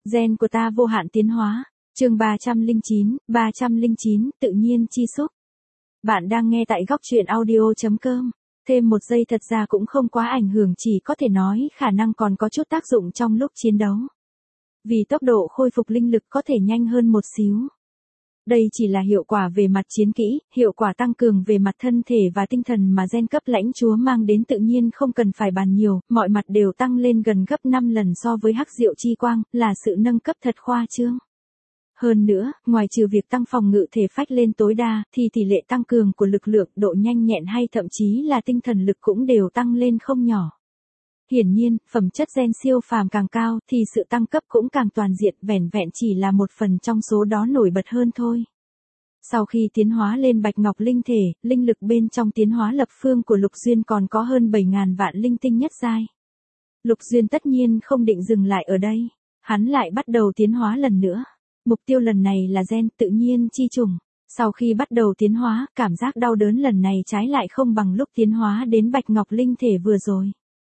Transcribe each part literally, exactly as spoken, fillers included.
Gen của ta vô hạn tiến hóa. Chương ba trăm lẻ chín, ba trăm lẻ chín, tự nhiên chi xúc. Bạn đang nghe tại góc truyện audio chấm com. Thêm một giây thật ra cũng không quá ảnh hưởng, chỉ có thể nói khả năng còn có chút tác dụng trong lúc chiến đấu. Vì tốc độ khôi phục linh lực có thể nhanh hơn một xíu. Đây chỉ là hiệu quả về mặt chiến kỹ, hiệu quả tăng cường về mặt thân thể và tinh thần mà gen cấp lãnh chúa mang đến tự nhiên không cần phải bàn nhiều, mọi mặt đều tăng lên gần gấp năm lần so với hắc diệu chi quang, là sự nâng cấp thật khoa trương. Hơn nữa, ngoài trừ việc tăng phòng ngự thể phách lên tối đa, thì tỷ lệ tăng cường của lực lượng, độ nhanh nhẹn hay thậm chí là tinh thần lực cũng đều tăng lên không nhỏ. Hiển nhiên, phẩm chất gen siêu phàm càng cao thì sự tăng cấp cũng càng toàn diện, vẻn vẹn chỉ là một phần trong số đó nổi bật hơn thôi. Sau khi tiến hóa lên bạch ngọc linh thể, linh lực bên trong tiến hóa lập phương của Lục Duyên còn có hơn bảy ngàn vạn linh tinh nhất giai. Lục Duyên tất nhiên không định dừng lại ở đây, hắn lại bắt đầu tiến hóa lần nữa. Mục tiêu lần này là gen tự nhiên chi trùng. Sau khi bắt đầu tiến hóa, cảm giác đau đớn lần này trái lại không bằng lúc tiến hóa đến bạch ngọc linh thể vừa rồi.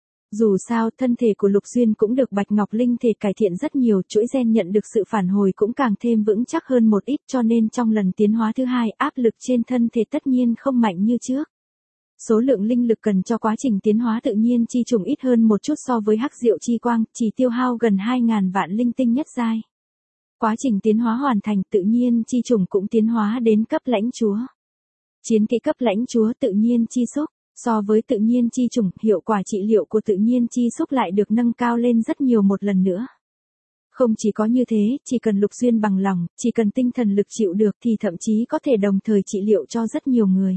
Dù sao, thân thể của Lục Duyên cũng được bạch ngọc linh thể cải thiện rất nhiều, chuỗi gen nhận được sự phản hồi cũng càng thêm vững chắc hơn một ít, cho nên trong lần tiến hóa thứ hai, áp lực trên thân thể tất nhiên không mạnh như trước. Số lượng linh lực cần cho quá trình tiến hóa tự nhiên chi trùng ít hơn một chút so với hắc diệu chi quang, chỉ tiêu hao gần hai ngàn vạn linh tinh nhất giai. Quá trình tiến hóa hoàn thành, tự nhiên chi trùng cũng tiến hóa đến cấp lãnh chúa. Chiến kỹ cấp lãnh chúa tự nhiên chi xúc. So với tự nhiên chi trùng, hiệu quả trị liệu của tự nhiên chi xúc lại được nâng cao lên rất nhiều một lần nữa. Không chỉ có như thế, chỉ cần Lục Duyên bằng lòng, chỉ cần tinh thần lực chịu được thì thậm chí có thể đồng thời trị liệu cho rất nhiều người.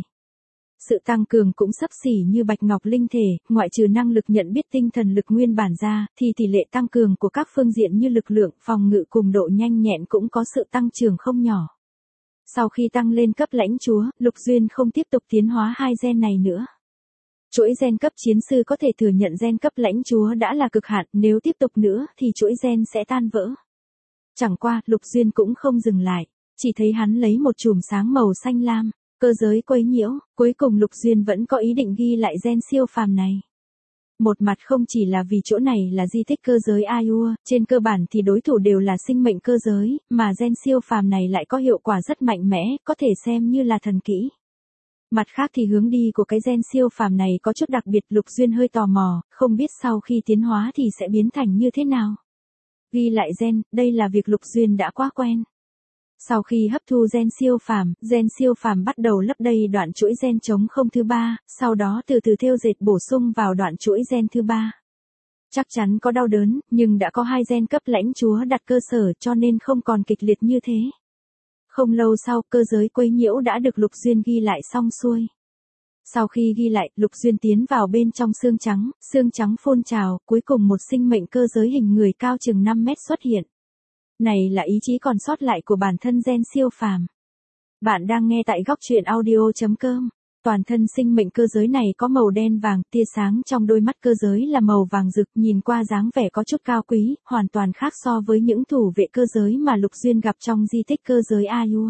Sự tăng cường cũng xấp xỉ như bạch ngọc linh thể, ngoại trừ năng lực nhận biết tinh thần lực nguyên bản ra, thì tỷ lệ tăng cường của các phương diện như lực lượng, phòng ngự cùng độ nhanh nhẹn cũng có sự tăng trưởng không nhỏ. Sau khi tăng lên cấp lãnh chúa, Lục Duyên không tiếp tục tiến hóa hai gen này nữa. Chuỗi gen cấp chiến sư có thể thừa nhận gen cấp lãnh chúa đã là cực hạn, nếu tiếp tục nữa thì chuỗi gen sẽ tan vỡ. Chẳng qua, Lục Duyên cũng không dừng lại, chỉ thấy hắn lấy một chùm sáng màu xanh lam, cơ giới quấy nhiễu, cuối cùng Lục Duyên vẫn có ý định ghi lại gen siêu phàm này. Một mặt không chỉ là vì chỗ này là di tích cơ giới Ayur, trên cơ bản thì đối thủ đều là sinh mệnh cơ giới, mà gen siêu phàm này lại có hiệu quả rất mạnh mẽ, có thể xem như là thần kỹ. Mặt khác thì hướng đi của cái gen siêu phàm này có chút đặc biệt, Lục Duyên hơi tò mò, không biết sau khi tiến hóa thì sẽ biến thành như thế nào. Ghi lại gen, đây là việc Lục Duyên đã quá quen. Sau khi hấp thu gen siêu phàm, gen siêu phàm bắt đầu lấp đầy đoạn chuỗi gen trống không thứ ba, sau đó từ từ thêu dệt bổ sung vào đoạn chuỗi gen thứ ba. Chắc chắn có đau đớn, nhưng đã có hai gen cấp lãnh chúa đặt cơ sở cho nên không còn kịch liệt như thế. Không lâu sau, cơ giới quấy nhiễu đã được Lục Duyên ghi lại xong xuôi. Sau khi ghi lại, Lục Duyên tiến vào bên trong xương trắng, xương trắng phun trào, cuối cùng một sinh mệnh cơ giới hình người cao chừng năm mét xuất hiện. Này là ý chí còn sót lại của bản thân gen siêu phàm. Bạn đang nghe tại góc truyện audio chấm com. Toàn thân sinh mệnh cơ giới này có màu đen vàng, tia sáng trong đôi mắt cơ giới là màu vàng rực, nhìn qua dáng vẻ có chút cao quý, hoàn toàn khác so với những thủ vệ cơ giới mà Lục Duyên gặp trong di tích cơ giới Ayur.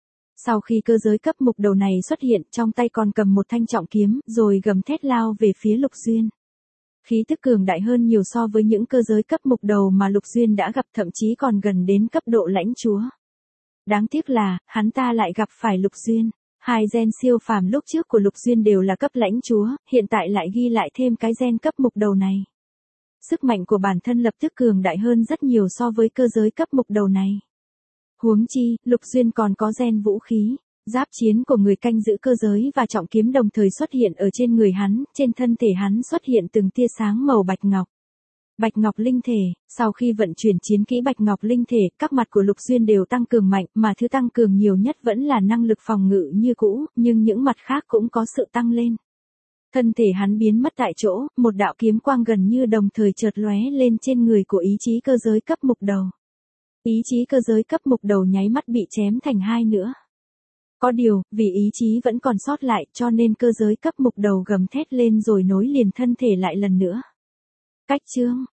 Sau khi cơ giới cấp mục đầu này xuất hiện, trong tay còn cầm một thanh trọng kiếm, rồi gầm thét lao về phía Lục Duyên. Khí tức cường đại hơn nhiều so với những cơ giới cấp mục đầu mà Lục Duyên đã gặp, thậm chí còn gần đến cấp độ lãnh chúa. Đáng tiếc là, hắn ta lại gặp phải Lục Duyên. Hai gen siêu phàm lúc trước của Lục Duyên đều là cấp lãnh chúa, hiện tại lại ghi lại thêm cái gen cấp mục đầu này. Sức mạnh của bản thân lập tức cường đại hơn rất nhiều so với cơ giới cấp mục đầu này. Huống chi, Lục Duyên còn có gen vũ khí, giáp chiến của người canh giữ cơ giới và trọng kiếm đồng thời xuất hiện ở trên người hắn, trên thân thể hắn xuất hiện từng tia sáng màu bạch ngọc. Bạch ngọc linh thể, sau khi vận chuyển chiến kỹ bạch ngọc linh thể, các mặt của Lục Duyên đều tăng cường mạnh, mà thứ tăng cường nhiều nhất vẫn là năng lực phòng ngự như cũ, nhưng những mặt khác cũng có sự tăng lên. Thân thể hắn biến mất tại chỗ, một đạo kiếm quang gần như đồng thời chợt lóe lên trên người của ý chí cơ giới cấp mục đầu. Ý chí cơ giới cấp mục đầu nháy mắt bị chém thành hai nữa. Có điều, vì ý chí vẫn còn sót lại, cho nên cơ giới cấp mục đầu gầm thét lên rồi nối liền thân thể lại lần nữa. Cách chương